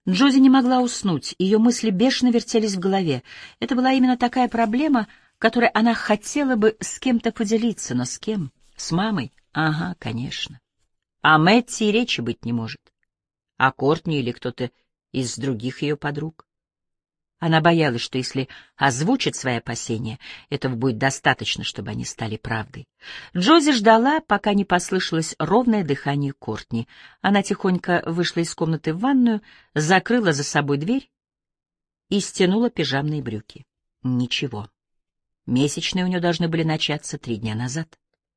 Джози не могла уснуть, ее мысли бешено вертелись в голове. Это была именно такая проблема, которой она хотела бы с кем-то поделиться, но с кем? С мамой? Ага, конечно. А Мэтти и речи быть не может. А Кортни или кто-то из других ее подруг? Она боялась, что если озвучит свои опасения, этого будет достаточно, чтобы они стали правдой. Джози ждала, пока не послышалось ровное дыхание Кортни. Она тихонько вышла из комнаты в ванную, закрыла за собой дверь и стянула пижамные брюки. Ничего. Месячные у нее должны были начаться 3 дня назад.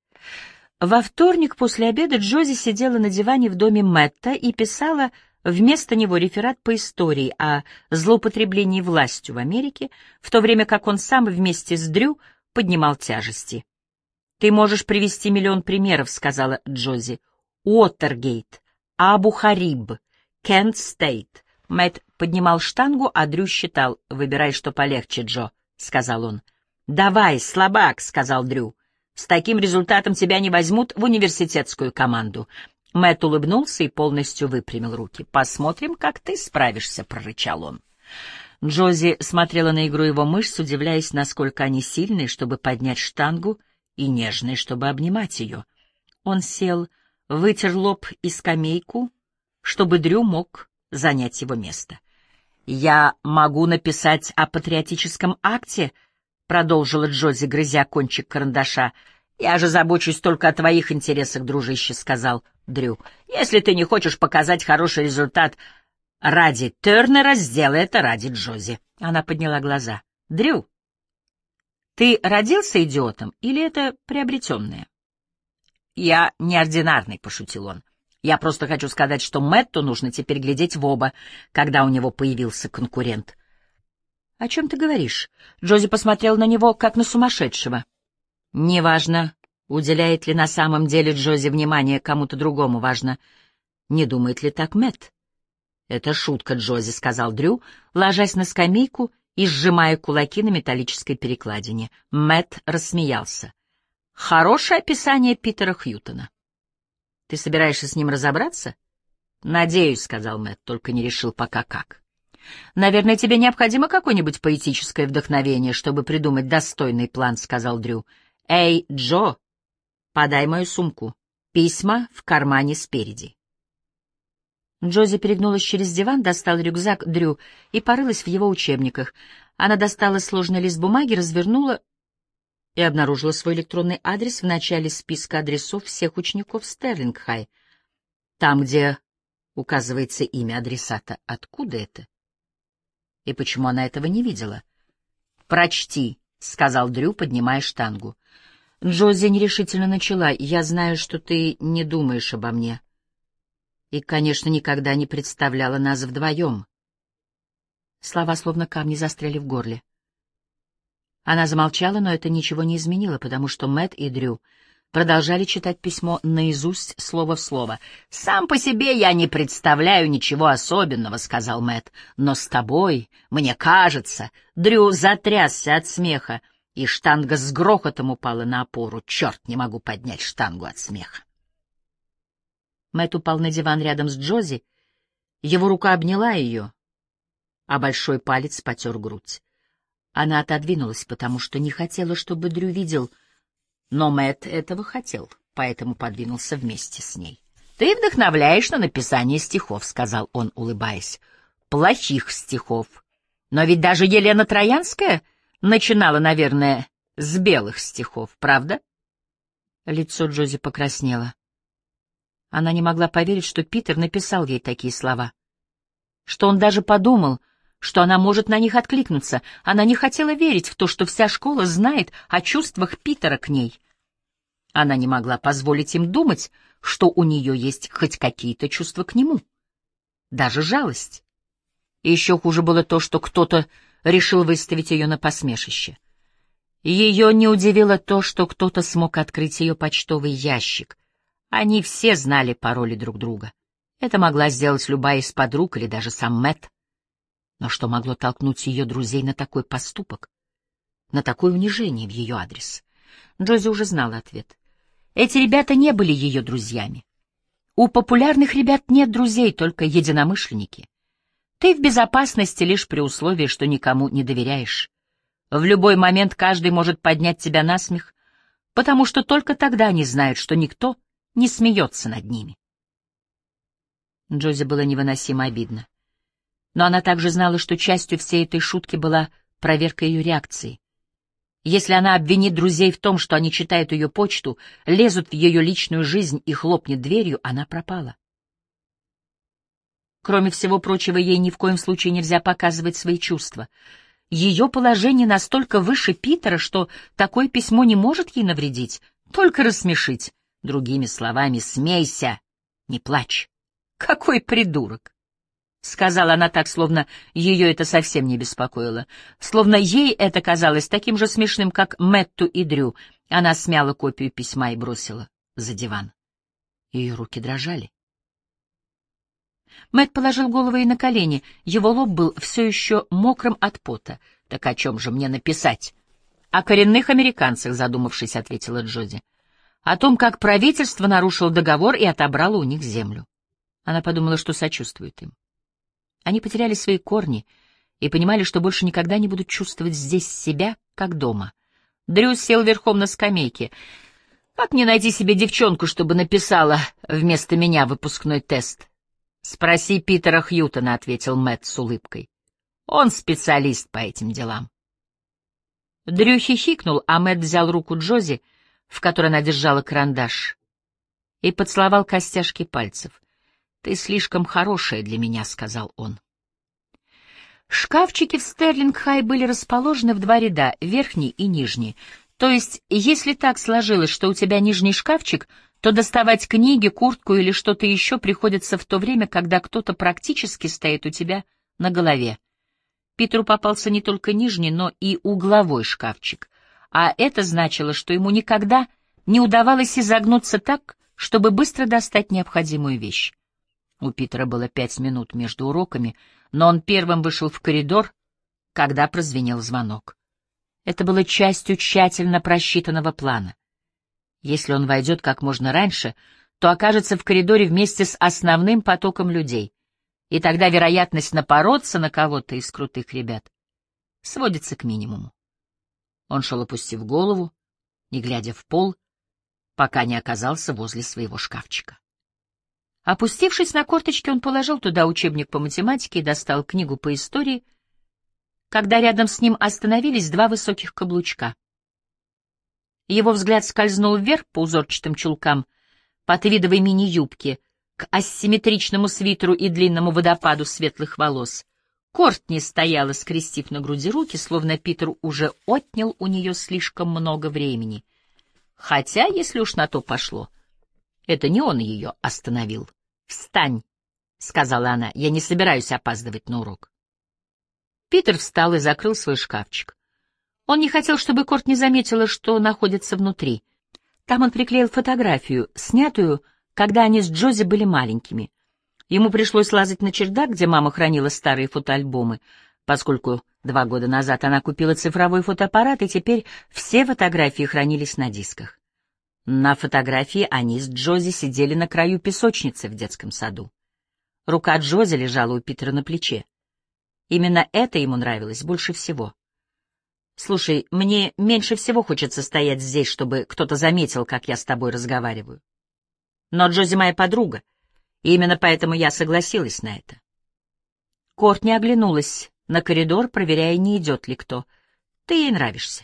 Во вторник после обеда Джози сидела на диване в доме Мэтта и писала вместо него реферат по истории о злоупотреблении властью в Америке, в то время как он сам вместе с Дрю поднимал тяжести. «Ты можешь привести миллион примеров», — сказала Джози. «Уотергейт, Абу-Хариб, Кент-Стейт». Мэтт поднимал штангу, а Дрю считал. «Выбирай, что полегче, Джо», — сказал он. «Давай, слабак», — сказал Дрю. «С таким результатом тебя не возьмут в университетскую команду». Мэтт улыбнулся и полностью выпрямил руки. «Посмотрим, как ты справишься», — прорычал он. Джози смотрела на игру его мышц, удивляясь, насколько они сильные, чтобы поднять штангу, и нежные, чтобы обнимать ее. Он сел, вытер лоб и скамейку, чтобы Дрю мог занять его место. «Я могу написать о патриотическом акте», — продолжила Джози, грызя кончик карандаша. «Я же забочусь только о твоих интересах, дружище», — сказал Дрю. «Если ты не хочешь показать хороший результат ради Тернера, сделай это ради Джози». Она подняла глаза. «Дрю, ты родился идиотом или это приобретенное?» «Я неординарный», — пошутил он. «Я просто хочу сказать, что Мэтту нужно теперь глядеть в оба, когда у него появился конкурент». «О чем ты говоришь?» Джози посмотрел на него, как на сумасшедшего. «Неважно, уделяет ли на самом деле Джози внимание кому-то другому, важно, не думает ли так Мэтт». «Это шутка, Джози», — сказал Дрю, ложась на скамейку и сжимая кулаки на металлической перекладине. Мэтт рассмеялся. «Хорошее описание Питера Хьютона». «Ты собираешься с ним разобраться?» «Надеюсь», — сказал Мэтт, только не решил пока как. «Наверное, тебе необходимо какое-нибудь поэтическое вдохновение, чтобы придумать достойный план», — сказал Дрю. «Эй, Джо, подай мою сумку. Письма в кармане спереди». Джози перегнулась через диван, достала рюкзак Дрю и порылась в его учебниках. Она достала сложный лист бумаги, развернула и обнаружила свой электронный адрес в начале списка адресов всех учеников Стерлинг-Хай. Там, где указывается имя адресата. Откуда это? И почему она этого не видела? «Прочти», — сказал Дрю, поднимая штангу. Джози нерешительно начала. «Я знаю, что ты не думаешь обо мне. И, конечно, никогда не представляла нас вдвоем». Слова словно камни застряли в горле. Она замолчала, но это ничего не изменило, потому что Мэтт и Дрю продолжали читать письмо наизусть, слово в слово. «Сам по себе я не представляю ничего особенного», — сказал Мэтт. «Но с тобой, мне кажется...» Дрю затрясся от смеха, и штанга с грохотом упала на опору. «Черт, не могу поднять штангу от смеха». Мэтт упал на диван рядом с Джози. Его рука обняла ее, а большой палец потер грудь. Она отодвинулась, потому что не хотела, чтобы Дрю видел, но Мэтт этого хотел, поэтому подвинулся вместе с ней. «Ты вдохновляешь на написание стихов», — сказал он, улыбаясь. «Плохих стихов. Но ведь даже Елена Троянская начинала, наверное, с белых стихов, правда?» Лицо Джози покраснело. Она не могла поверить, что Питер написал ей такие слова, что он даже подумал, что она может на них откликнуться. Она не хотела верить в то, что вся школа знает о чувствах Питера к ней. Она не могла позволить им думать, что у нее есть хоть какие-то чувства к нему, даже жалость. И еще хуже было то, что кто-то решил выставить ее на посмешище. Ее не удивило то, что кто-то смог открыть ее почтовый ящик. Они все знали пароли друг друга. Это могла сделать любая из подруг или даже сам Мэтт. Но что могло толкнуть ее друзей на такой поступок, на такое унижение в ее адрес? Джози уже знала ответ. Эти ребята не были ее друзьями. У популярных ребят нет друзей, только единомышленники. Ты в безопасности лишь при условии, что никому не доверяешь. В любой момент каждый может поднять тебя на смех, потому что только тогда они знают, что никто не смеется над ними. Джози было невыносимо обидно. Но она также знала, что частью всей этой шутки была проверка ее реакции. Если она обвинит друзей в том, что они читают ее почту, лезут в ее личную жизнь и хлопнет дверью, она пропала. Кроме всего прочего, ей ни в коем случае нельзя показывать свои чувства. Ее положение настолько выше Питера, что такое письмо не может ей навредить, только рассмешить. Другими словами, смейся, не плачь. Какой придурок! — сказала она так, словно ее это совсем не беспокоило. Словно ей это казалось таким же смешным, как Мэтту и Дрю. Она смяла копию письма и бросила за диван. Ее руки дрожали. Мэтт положил голову ей на колени. Его лоб был все еще мокрым от пота. — Так о чем же мне написать? — О коренных американцах, задумавшись, ответила Джози. — О том, как правительство нарушило договор и отобрало у них землю. Она подумала, что сочувствует им. Они потеряли свои корни и понимали, что больше никогда не будут чувствовать здесь себя, как дома. Дрю сел верхом на скамейке. «Как мне найти себе девчонку, чтобы написала вместо меня выпускной тест?» «Спроси Питера Хьютона», — ответил Мэтт с улыбкой. «Он специалист по этим делам». Дрю хихикнул, а Мэтт взял руку Джози, в которой она держала карандаш, и поцеловал костяшки пальцев. «Ты слишком хорошая для меня», — сказал он. Шкафчики в Стерлинг-Хай были расположены в два ряда, верхний и нижний. То есть, если так сложилось, что у тебя нижний шкафчик, то доставать книги, куртку или что-то еще приходится в то время, когда кто-то практически стоит у тебя на голове. Питеру попался не только нижний, но и угловой шкафчик, а это значило, что ему никогда не удавалось изогнуться так, чтобы быстро достать необходимую вещь. У Питера было 5 минут между уроками, но он первым вышел в коридор, когда прозвенел звонок. Это было частью тщательно просчитанного плана. Если он войдет как можно раньше, то окажется в коридоре вместе с основным потоком людей, и тогда вероятность напороться на кого-то из крутых ребят сводится к минимуму. Он шел, опустив голову, не глядя в пол, пока не оказался возле своего шкафчика. Опустившись на корточки, он положил туда учебник по математике и достал книгу по истории, когда рядом с ним остановились два высоких каблучка. Его взгляд скользнул вверх по узорчатым чулкам, по твидовой мини-юбке, к асимметричному свитеру и длинному водопаду светлых волос. Кортни стояла, скрестив на груди руки, словно Питер уже отнял у нее слишком много времени. Хотя, если уж на то пошло, это не он ее остановил. «Встань», — сказала она, — «я не собираюсь опаздывать на урок». Питер встал и закрыл свой шкафчик. Он не хотел, чтобы Кортни заметила, что находится внутри. Там он приклеил фотографию, снятую, когда они с Джози были маленькими. Ему пришлось лазать на чердак, где мама хранила старые фотоальбомы, поскольку 2 года назад она купила цифровой фотоаппарат, и теперь все фотографии хранились на дисках. На фотографии они с Джози сидели на краю песочницы в детском саду. Рука Джози лежала у Питера на плече. Именно это ему нравилось больше всего. «Слушай, мне меньше всего хочется стоять здесь, чтобы кто-то заметил, как я с тобой разговариваю. Но Джози моя подруга, и именно поэтому я согласилась на это». Кортни оглянулась на коридор, проверяя, не идет ли кто. «Ты ей нравишься».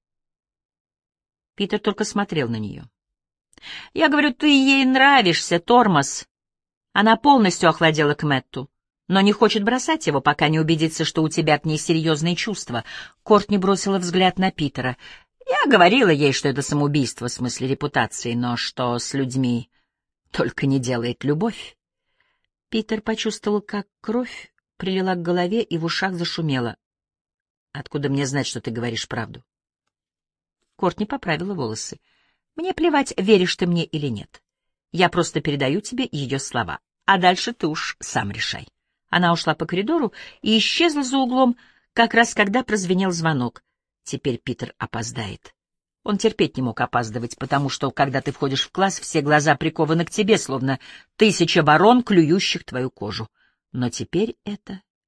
Питер только смотрел на нее. «Я говорю, ты ей нравишься, тормоз». Она полностью охладела к Мэтту, но не хочет бросать его, пока не убедится, что у тебя к ней серьезные чувства. Кортни бросила взгляд на Питера. «Я говорила ей, что это самоубийство в смысле репутации, но что с людьми только не делает любовь». Питер почувствовал, как кровь прилила к голове и в ушах зашумела. «Откуда мне знать, что ты говоришь правду?» Кортни поправила волосы. «Мне плевать, веришь ты мне или нет. Я просто передаю тебе ее слова, а дальше ты уж сам решай». Она ушла по коридору и исчезла за углом, как раз когда прозвенел звонок. Теперь Питер опоздает. Он терпеть не мог опаздывать, потому что, когда ты входишь в класс, все глаза прикованы к тебе, словно 1000 ворон, клюющих твою кожу. Но теперь это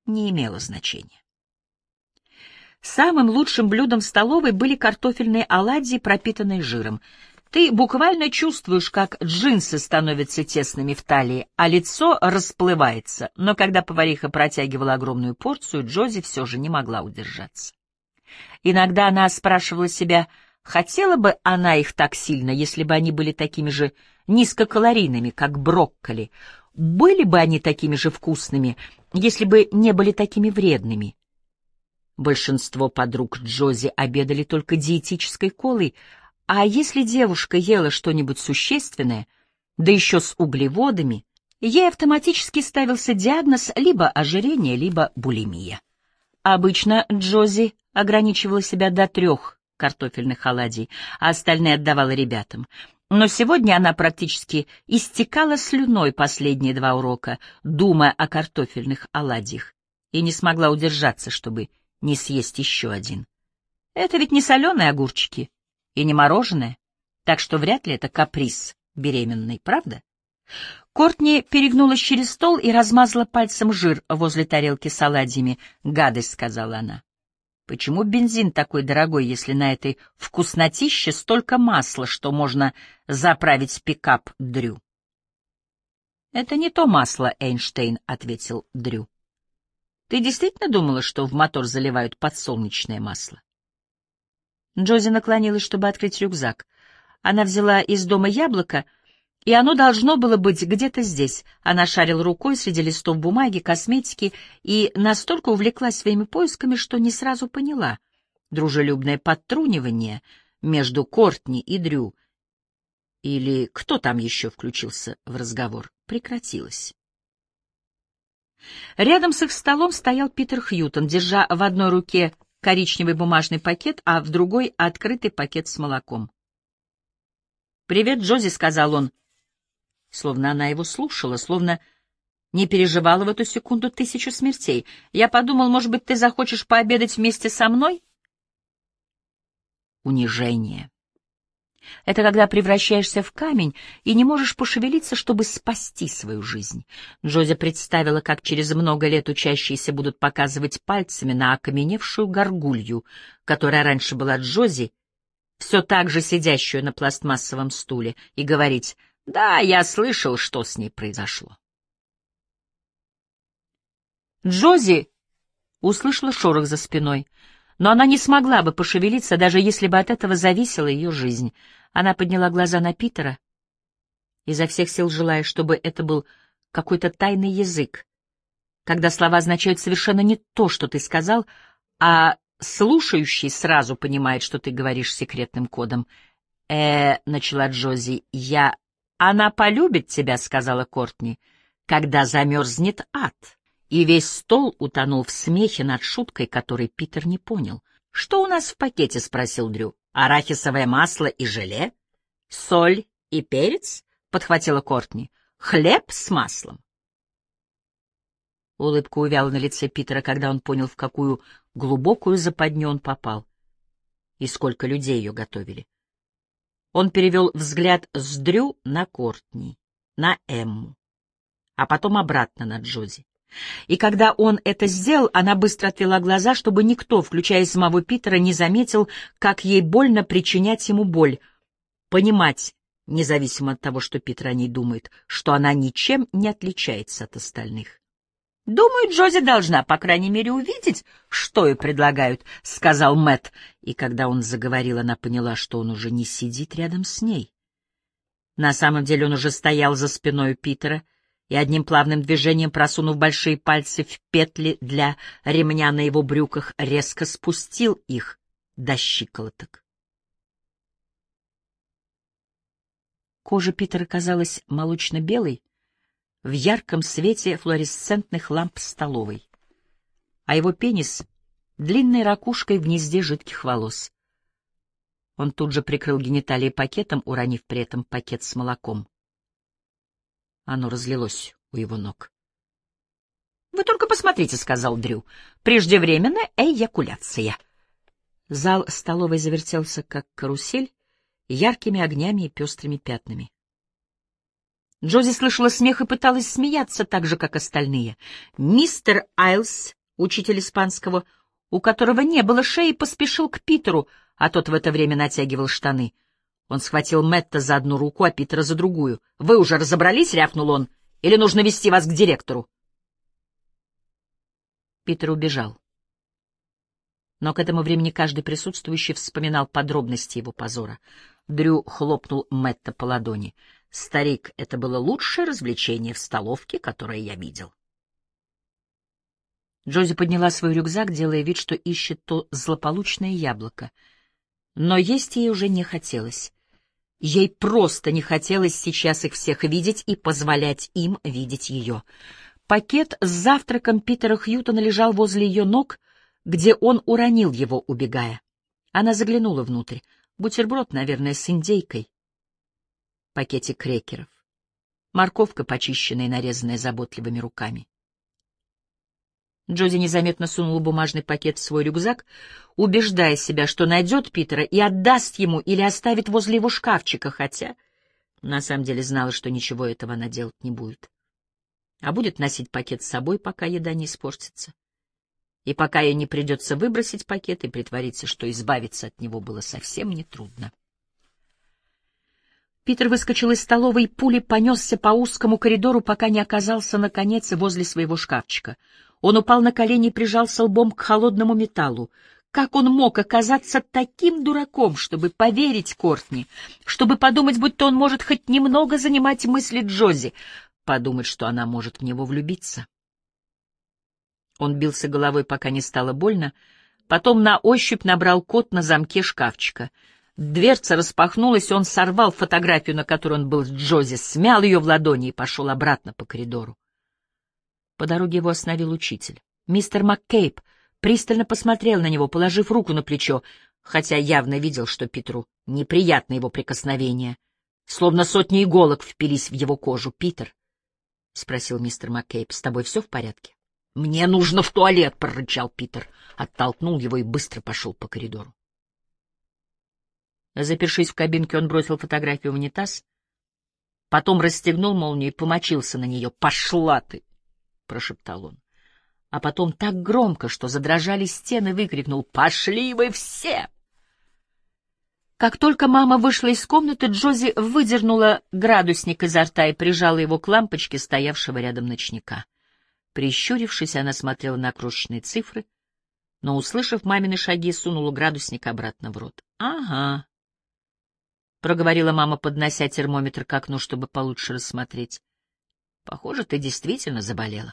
не имело значения. Самым лучшим блюдом в столовой были картофельные оладьи, пропитанные жиром. Ты буквально чувствуешь, как джинсы становятся тесными в талии, а лицо расплывается, но когда повариха протягивала огромную порцию, Джози все же не могла удержаться. Иногда она спрашивала себя, хотела бы она их так сильно, если бы они были такими же низкокалорийными, как брокколи, были бы они такими же вкусными, если бы не были такими вредными. Большинство подруг Джози обедали только диетической колой, а если девушка ела что-нибудь существенное, да еще с углеводами, ей автоматически ставился диагноз либо ожирение, либо булимия. Обычно Джози ограничивала себя до 3 картофельных оладий, а остальные отдавала ребятам. Но сегодня она практически истекала слюной последние 2 урока, думая о картофельных оладьях, и не смогла удержаться, чтобы не съесть еще один. Это ведь не соленые огурчики и не мороженое, так что вряд ли это каприз беременной, правда? Кортни перегнулась через стол и размазала пальцем жир возле тарелки с оладьями. «Гадость», — сказала она. «Почему бензин такой дорогой, если на этой вкуснотище столько масла, что можно заправить пикап Дрю?» «Это не то масло, Эйнштейн», — ответил Дрю. «Ты действительно думала, что в мотор заливают подсолнечное масло?» Джози наклонилась, чтобы открыть рюкзак. Она взяла из дома яблоко, и оно должно было быть где-то здесь. Она шарила рукой среди листов бумаги, косметики и настолько увлеклась своими поисками, что не сразу поняла. Дружелюбное подтрунивание между Кортни и Дрю, или кто там еще включился в разговор, прекратилось. Рядом с их столом стоял Питер Хьютон, держа в одной руке коричневый бумажный пакет, а в другой — открытый пакет с молоком. «Привет, Джози», — сказал он, словно она его слушала, словно не переживала в эту секунду 1000 смертей. «Я подумал, может быть, ты захочешь пообедать вместе со мной?» Унижение. Это когда превращаешься в камень и не можешь пошевелиться, чтобы спасти свою жизнь. Джози представила, как через много лет учащиеся будут показывать пальцами на окаменевшую горгулью, которая раньше была Джози, все так же сидящую на пластмассовом стуле, и говорить: «Да, я слышал, что с ней произошло». Джози услышала шорох за спиной, но она не смогла бы пошевелиться, даже если бы от этого зависела ее жизнь. Она подняла глаза на Питера, изо всех сил желая, чтобы это был какой-то тайный язык, когда слова означают совершенно не то, что ты сказал, а слушающий сразу понимает, что ты говоришь секретным кодом. Начала Джози, «Она полюбит тебя», — сказала Кортни, — «когда замерзнет ад». И весь стол утонул в смехе над шуткой, которой Питер не понял. «Что у нас в пакете?» — спросил Дрю. «Арахисовое масло и желе? Соль и перец?» — подхватила Кортни. «Хлеб с маслом?» Улыбка увяла на лице Питера, когда он понял, в какую глубокую западню он попал и сколько людей ее готовили. Он перевел взгляд с Дрю на Кортни, на Эмму, а потом обратно на Джози. И когда он это сделал, она быстро отвела глаза, чтобы никто, включая самого Питера, не заметил, как ей больно причинять ему боль, понимать, независимо от того, что Питер о ней думает, что она ничем не отличается от остальных. «Думаю, Джози должна, по крайней мере, увидеть, что ей предлагают», — сказал Мэтт. И когда он заговорил, она поняла, что он уже не сидит рядом с ней. На самом деле он уже стоял за спиной Питера и одним плавным движением, просунув большие пальцы в петли для ремня на его брюках, резко спустил их до щиколоток. Кожа Питера казалась молочно-белой в ярком свете флуоресцентных ламп столовой, а его пенис — длинной ракушкой в гнезде жидких волос. Он тут же прикрыл гениталии пакетом, уронив при этом пакет с молоком. Оно разлилось у его ног. «Вы только посмотрите», — сказал Дрю. «Преждевременная эякуляция». Зал столовой завертелся, как карусель, яркими огнями и пестрыми пятнами. Джози слышала смех и пыталась смеяться так же, как остальные. Мистер Айлс Учитель испанского, у которого не было шеи, поспешил к Питеру, а тот в это время натягивал штаны. Он схватил Мэтта за одну руку, а Питера за другую. «Вы уже разобрались?» — рявкнул он. «Или нужно вести вас к директору?» Питер убежал. Но к этому времени каждый присутствующий вспоминал подробности его позора. Дрю хлопнул Мэтта по ладони. «Старик, это было лучшее развлечение в столовке, которое я видел». Джози подняла свой рюкзак, делая вид, что ищет то злополучное яблоко. Но есть ей уже не хотелось. Ей просто не хотелось сейчас их всех видеть и позволять им видеть ее. Пакет с завтраком Питера Хьютона лежал возле ее ног, где он уронил его, убегая. Она заглянула внутрь. Бутерброд, наверное, с индейкой. Пакетик крекеров. Морковка, почищенная и нарезанная заботливыми руками. Джози незаметно сунула бумажный пакет в свой рюкзак, убеждая себя, что найдет Питера и отдаст ему или оставит возле его шкафчика, хотя на самом деле знала, что ничего этого она делать не будет. А будет носить пакет с собой, пока еда не испортится. И пока ей не придется выбросить пакет и притвориться, что избавиться от него было совсем нетрудно. Питер выскочил из столовой и пулей понесся по узкому коридору, пока не оказался, наконец, возле своего шкафчика. Он упал на колени и прижался лбом к холодному металлу. Как он мог оказаться таким дураком, чтобы поверить Кортни, чтобы подумать, будто он может хоть немного занимать мысли Джози, подумать, что она может в него влюбиться? Он бился головой, пока не стало больно, потом на ощупь набрал код на замке шкафчика. Дверца распахнулась, он сорвал фотографию, на которой он был с Джози, смял ее в ладони и пошел обратно по коридору. По дороге его остановил учитель. Мистер МакКейб пристально посмотрел на него, положив руку на плечо, хотя явно видел, что Питеру неприятно его прикосновение, словно сотни иголок впились в его кожу. «Питер», — спросил мистер МакКейб, — «с тобой все в порядке?» «Мне нужно в туалет», — прорычал Питер, оттолкнул его и быстро пошел по коридору. Запершись в кабинке, он бросил фотографию в унитаз, потом расстегнул молнию и помочился на нее. «Пошла ты!» — прошептал он. А потом так громко, что задрожали стены, выкрикнул: «Пошли вы все!» Как только мама вышла из комнаты, Джози выдернула градусник изо рта и прижала его к лампочке, стоявшего рядом ночника. Прищурившись, она смотрела на крошечные цифры, но, услышав мамины шаги, сунула градусник обратно в рот. «Ага», — проговорила мама, поднося термометр к окну, чтобы получше рассмотреть. «Похоже, ты действительно заболела».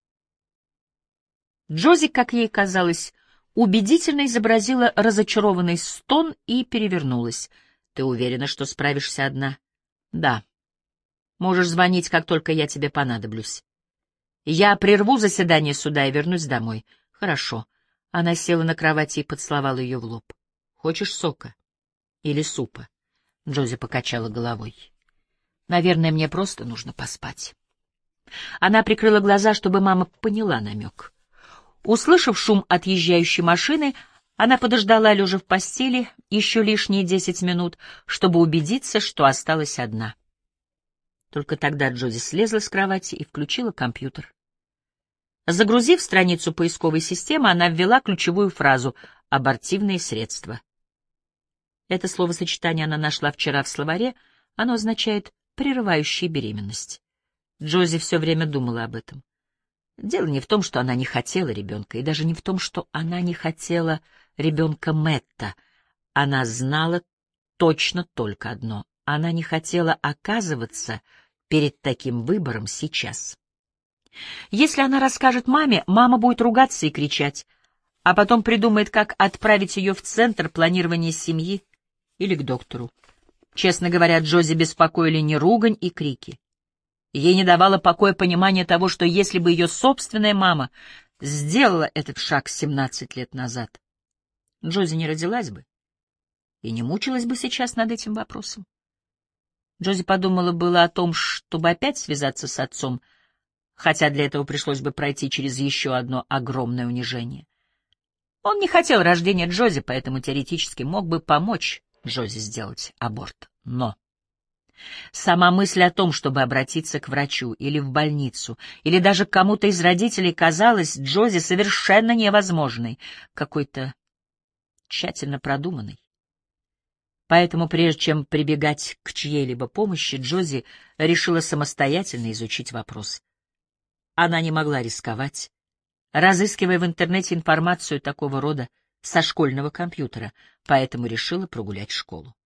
Джози, как ей казалось, убедительно изобразила разочарованный стон и перевернулась. «Ты уверена, что справишься одна?» «Да. Можешь звонить, как только я тебе понадоблюсь. Я прерву заседание суда и вернусь домой». «Хорошо». Она села на кровати и поцеловала ее в лоб. «Хочешь сока? Или супа?» Джози покачала головой. «Наверное, мне просто нужно поспать». Она прикрыла глаза, чтобы мама поняла намек. Услышав шум отъезжающей машины, она подождала, лежа в постели, еще лишние 10 минут, чтобы убедиться, что осталась одна. Только тогда Джози слезла с кровати и включила компьютер. Загрузив страницу поисковой системы, она ввела ключевую фразу «абортивные средства». Это словосочетание она нашла вчера в словаре, оно означает «прерывающая беременность». Джози все время думала об этом. Дело не в том, что она не хотела ребенка, и даже не в том, что она не хотела ребенка Мэтта. Она знала точно только одно — она не хотела оказываться перед таким выбором сейчас. Если она расскажет маме, мама будет ругаться и кричать, а потом придумает, как отправить ее в центр планирования семьи или к доктору. Честно говоря, Джози беспокоили не ругань и крики. Ей не давало покоя понимание того, что если бы ее собственная мама сделала этот шаг 17 лет назад, Джози не родилась бы и не мучилась бы сейчас над этим вопросом. Джози подумала было о том, чтобы опять связаться с отцом, хотя для этого пришлось бы пройти через еще одно огромное унижение. Он не хотел рождения Джози, поэтому теоретически мог бы помочь Джози сделать аборт. Но Сама мысль о том, чтобы обратиться к врачу или в больницу, или даже к кому-то из родителей, казалась Джози совершенно невозможной, какой-то тщательно продуманной. Поэтому, прежде чем прибегать к чьей-либо помощи, Джози решила самостоятельно изучить вопрос. Она не могла рисковать, разыскивая в интернете информацию такого рода со школьного компьютера, поэтому решила прогулять школу.